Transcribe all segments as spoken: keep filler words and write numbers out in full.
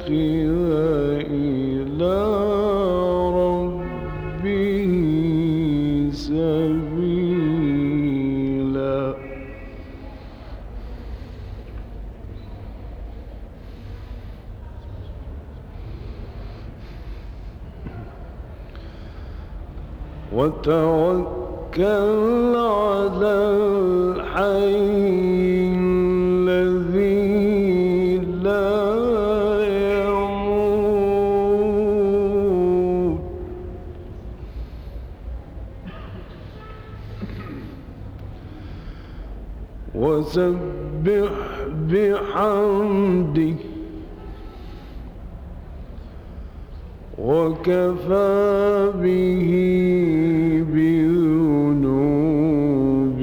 إلى ربه سبيلا وتوكل على الحي الذي لا يموت وسبح بحمده وكفى به بذنوب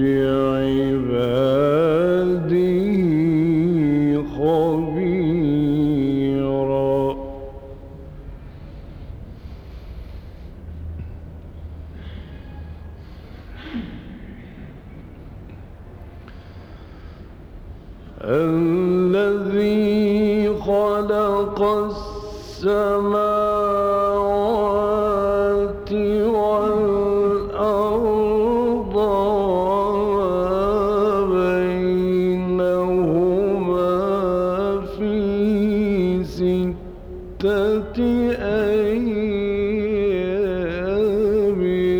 عباده خبيرا الذي خلق السماوات والأرض وما بينهما في ستة أيام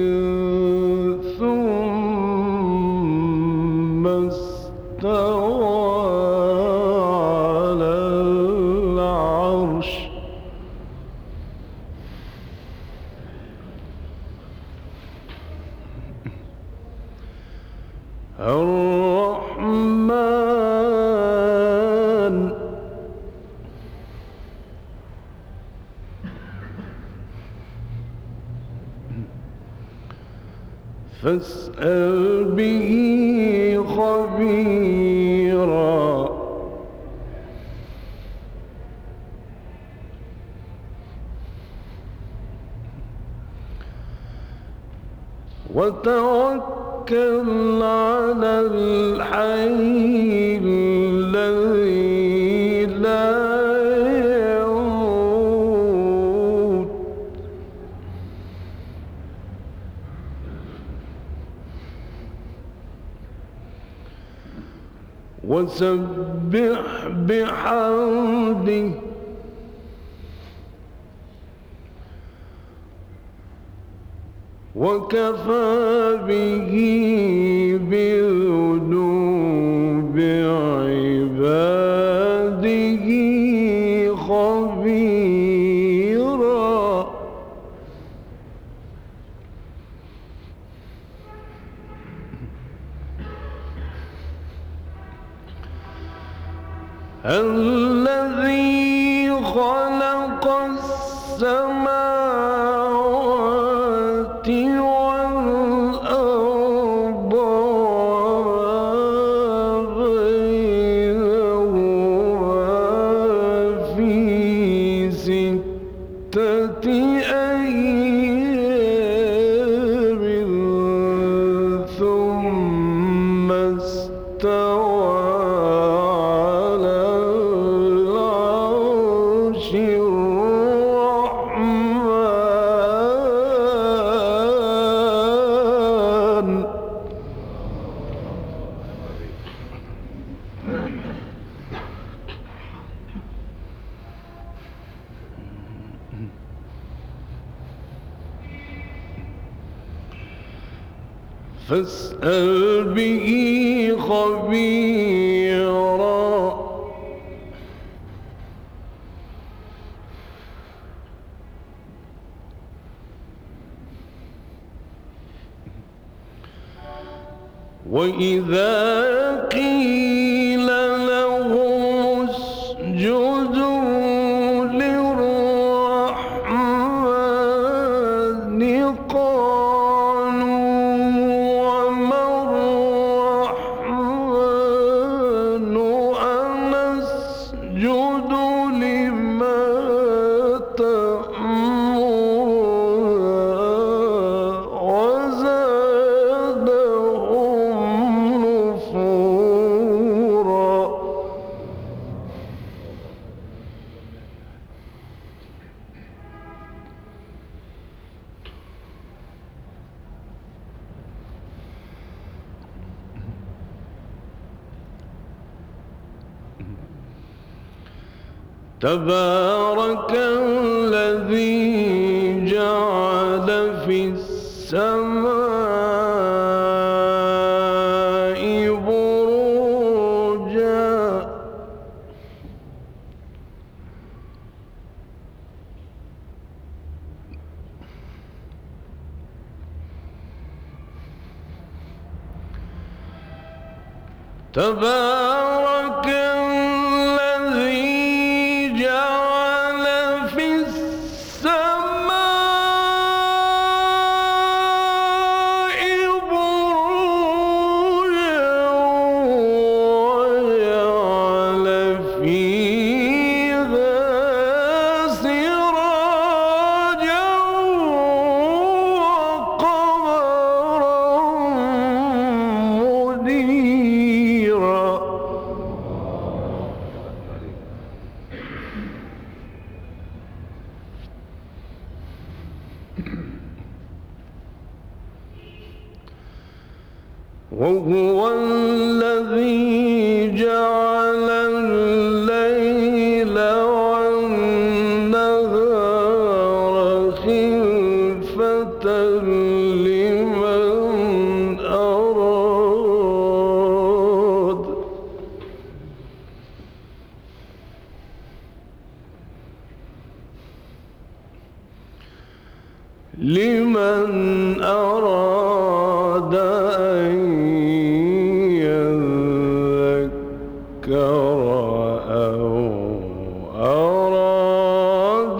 ثم استوى على العرش الرحمن فاسأل به خبيرا وتوكل على الحي الذي لا يموت وسبح بحمده وكفى به بذنوب عباده خبيرا الذي خلق السماوات والأرض وما بينهما في ستة أيام ثم استوى على العرش الرحمن فاسأل به خبيرا وإذا قيل لهم اسجدوا للرحمن قالوا وما الرحمن أنسجد لما تأمرنا وزادهم نفورا تبارك الذي جعل في السماء بروجا تبارك الذي جعل في السماء بروجا وجعل فيها سراجا وقمرا منيرا. وهو الذي جعل الليل والنهار خلفة لمن أراد لمن أراد أن يذكر أو أراد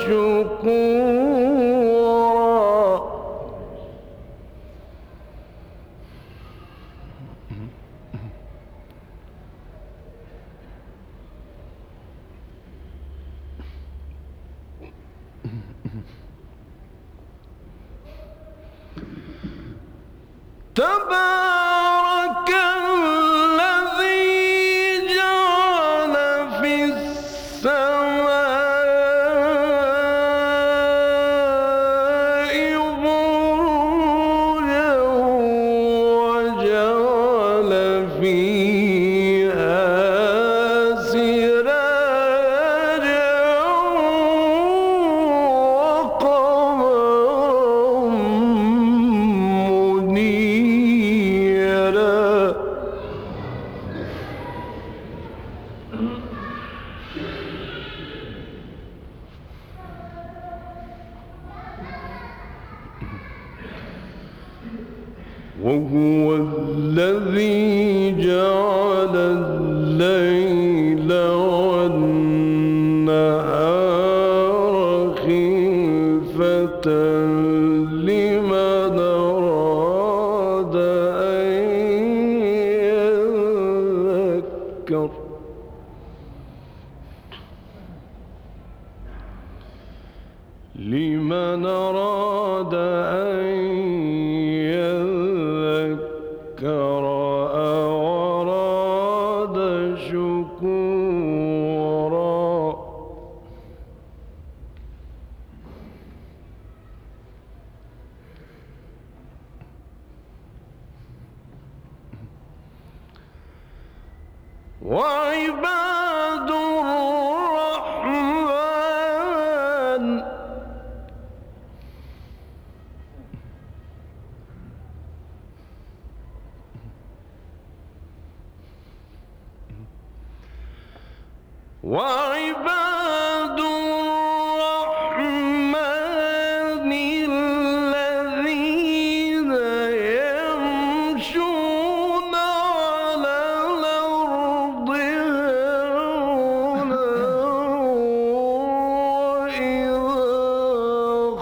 شكورا. تبارك الذي جعل في السماء بروجا وجعل فيها سراجا وقمرا منيرا. وهو الذي جعل الليل والنهار خلفة لمن أراد أن يذكر لمن أراد أن يذكر أو أراد شكورا. وعباد الرحمن وعباد الرحمن الذين يمشون على الأرض هونا وإذا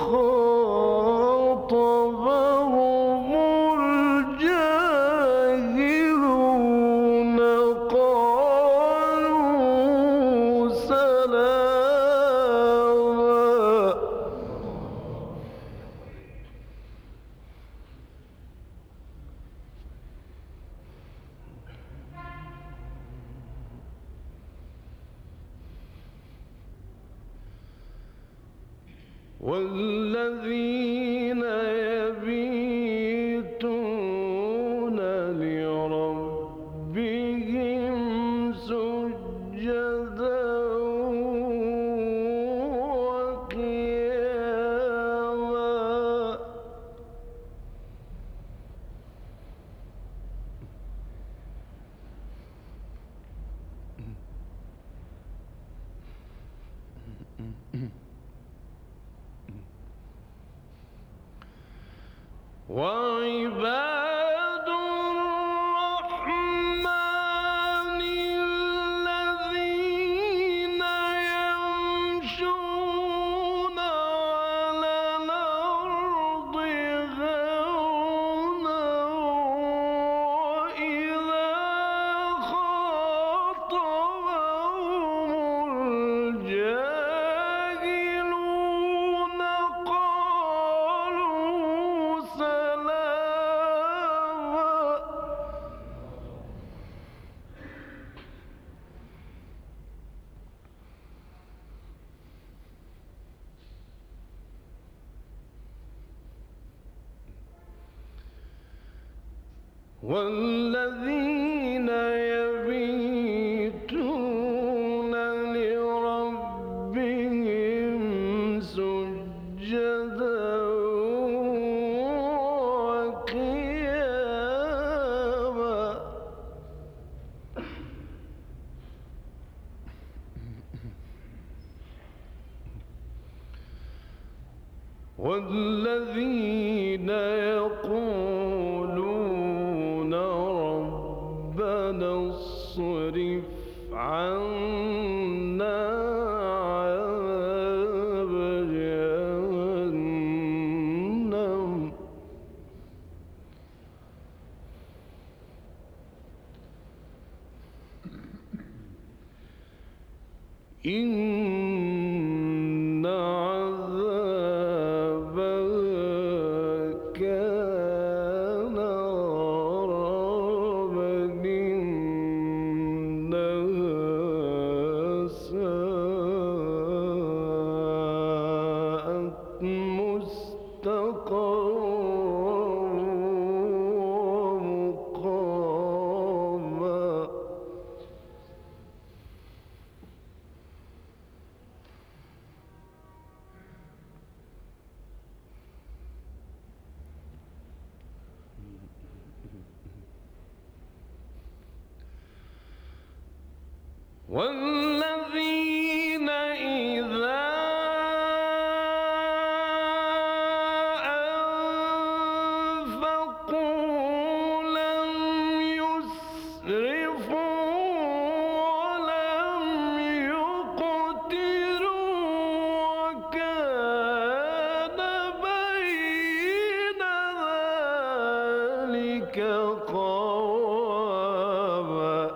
خاطبهم الجاهلون قالوا سلاما. والذين يبيتون لربهم سجدا وعباد الرحمن الذين يمشون على الأرض هونا وإذا خاطبهم الجاهلون قالوا سلاما. والذين يبيتون لربهم سجدا وقياما. والذين يقولون ربنا اصرف عنا عذاب جهنم إن عذابها كان غراما إنها ساءت مستقرا ومقاما. والذين إذا أنفقوا لم يسرفوا ولم يقتروا وكان بين ذلك قواما.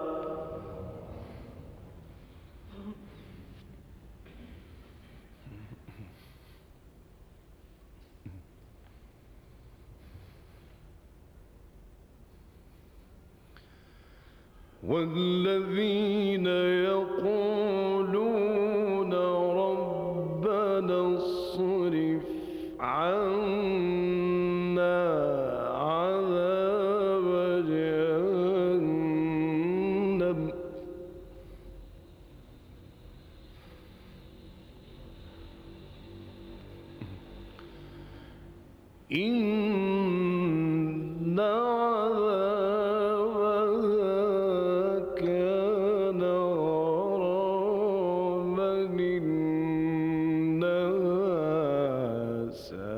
والذين يقولون ربنا اصرف عنا عذاب جهنم إن عذابها كان غراما إنها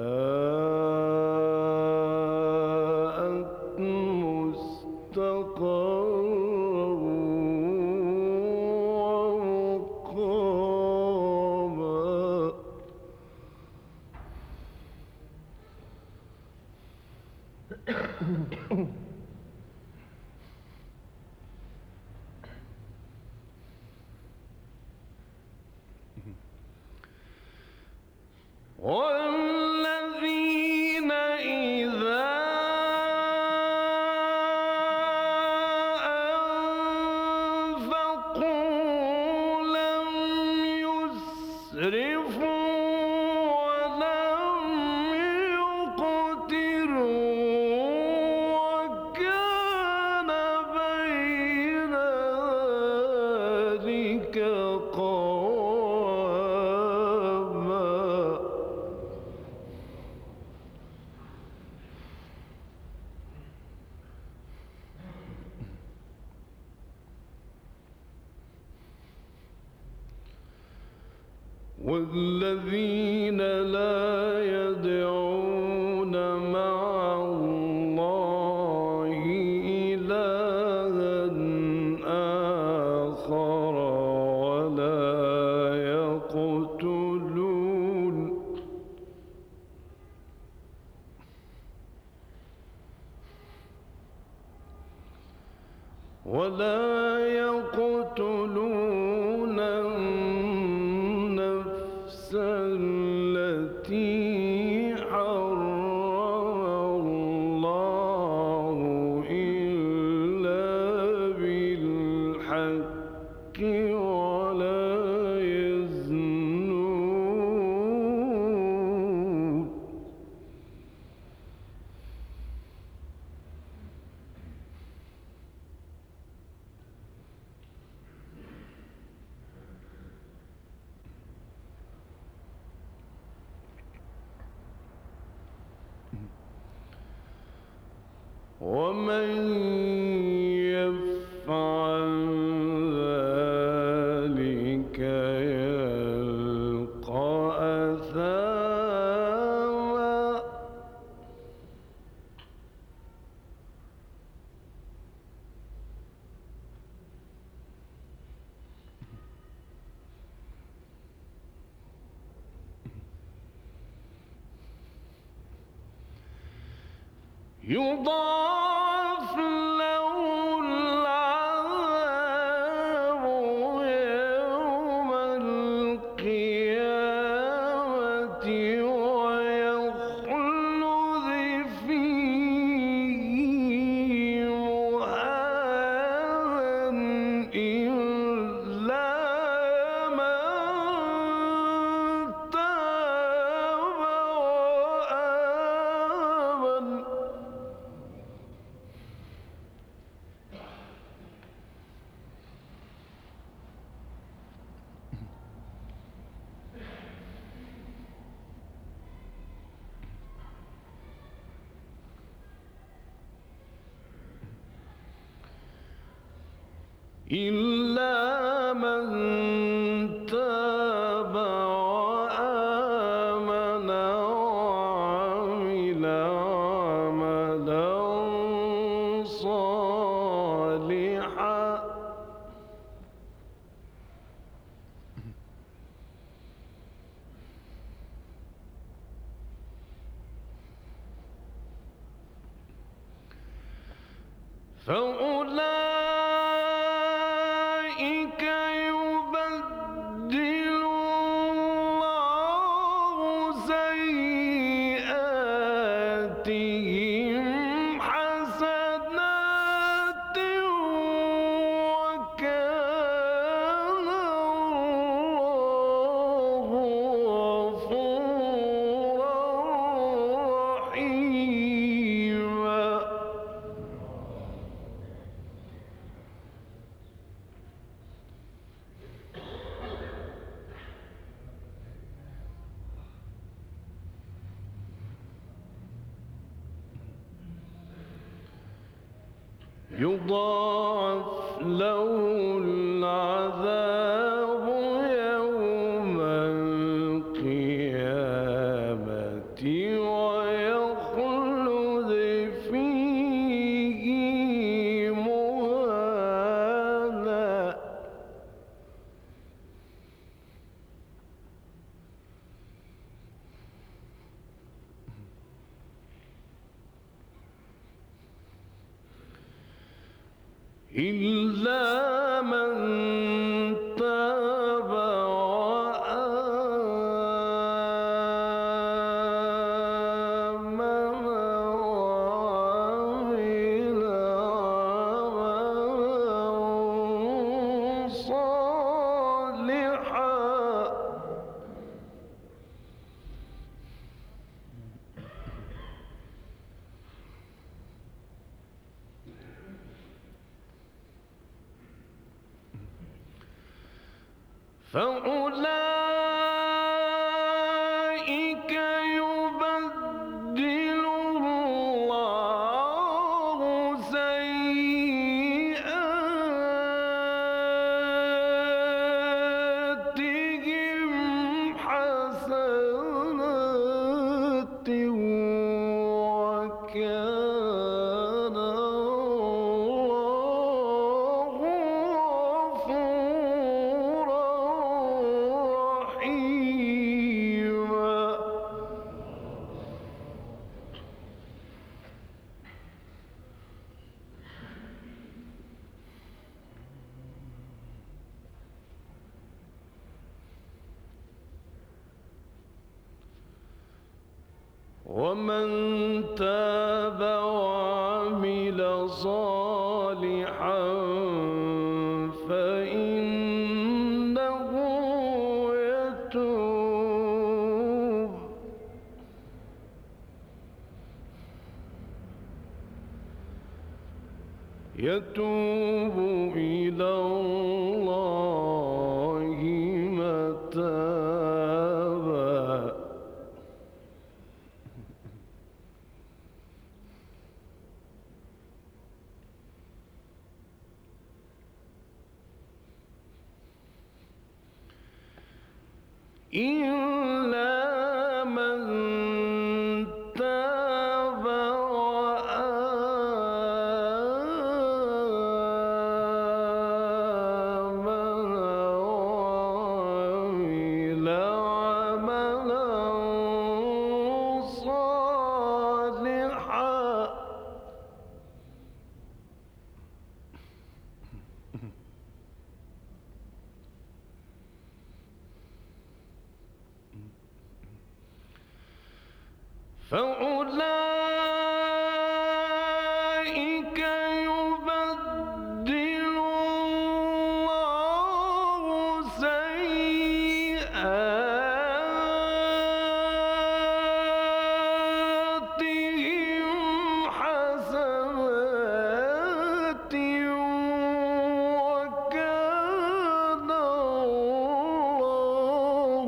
ساءت مستقرا ومقاما. والذين إذا أنفقوا لم يسرفوا ولم يقتروا وكان بين ذلك قواما. والذين لا يدعون مع الله إلها آخر ولا يقتلون ولا يقتلون النفس التي حرم الله إلا بالحق ولا يزنون ومن يفعل ذلك يلقى أثاما يضاعف له العذاب يوم القيامة ويخلد فيه مهانا إلا من تاب وآمن إلا من تاب وآمن وعمل عملا صالحا فأولئك يبدل الله سيئاتهم حسنات وكان الله غفورا رحيما يضاعف له العذاب يوم القيامة ويخلد فيه مهانا إلا من تاب وآمن وعمل عملا صالحا فأولئك يبدل الله سيئاتهم ومن تاب وعمل صالحا فإنه يتوب يتوب إلى الله متابا. إلا من تاب وآمن وعمل عملا صالحا فأولئك يبدل الله سيئاتهم حسنات وكان الله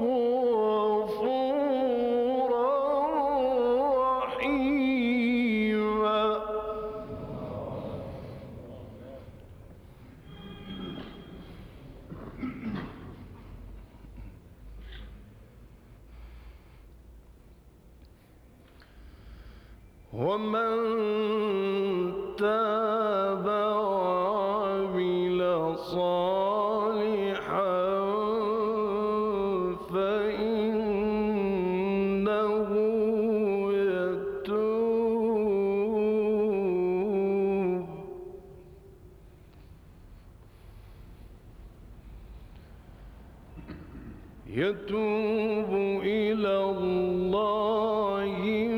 غفورا رحيما. ومن تاب وعمل صالحا فإنه يتوب يتوب إلى الله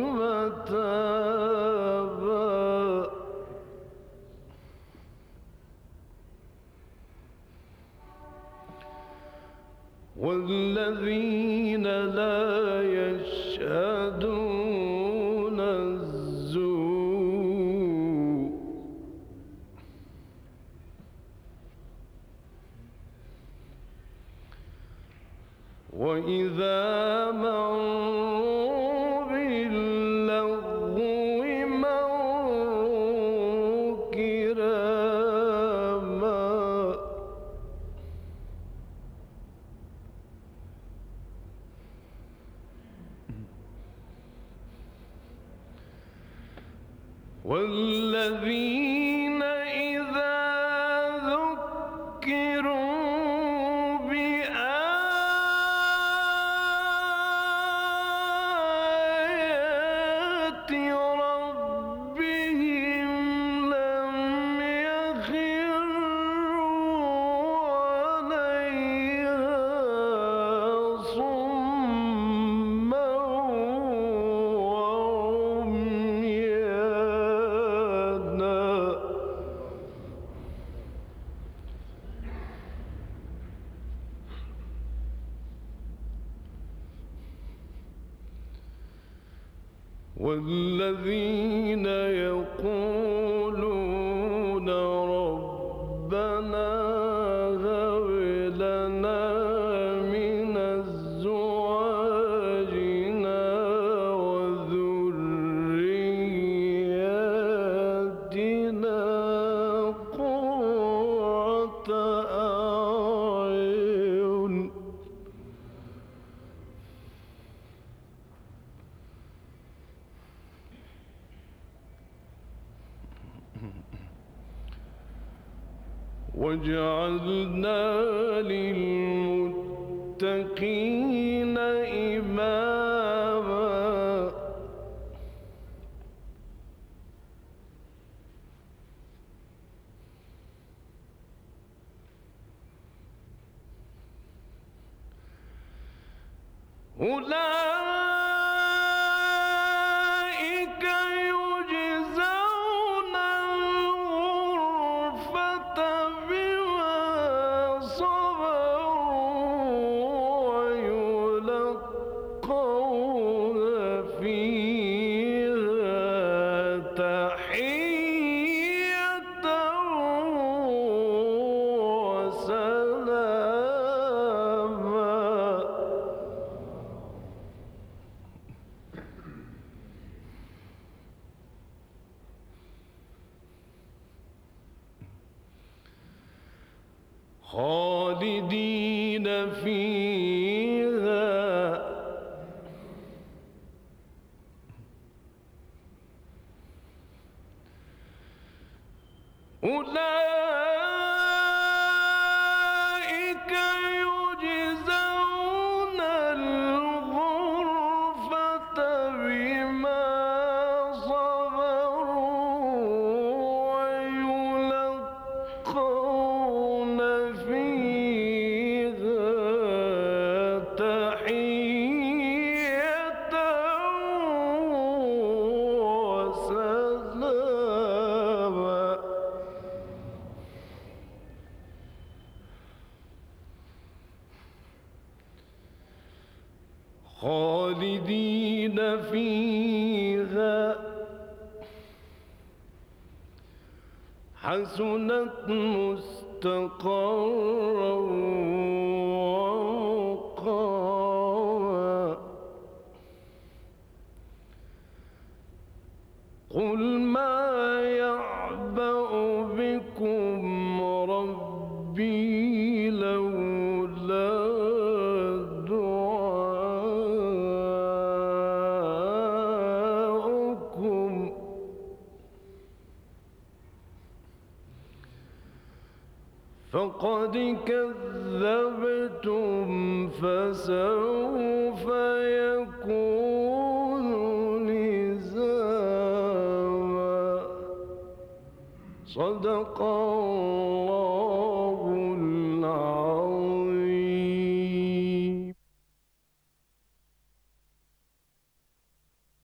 متابا. والذين لا يشهدون الزور وإذا مروا باللغو مروا كراما. والذين إذا ذكروا بآيات ربهم لم يخروا عليها صما وعميانا. والذين يقولون ربنا هب لنا من أزواجنا وذرياتنا قرة أعين وجعلنا للمتقين إماما. أولئك خالدين فيها أولئك يجزون الغرفة بما صبروا ويلقون فيها تحية وسلاما. خالدين فيها حسنت مستقرا ومقاما. قل ما يعبأ بكم ربي لولا دعاؤكم فقد كذبتم فسوف يكون لزاما. صدق الله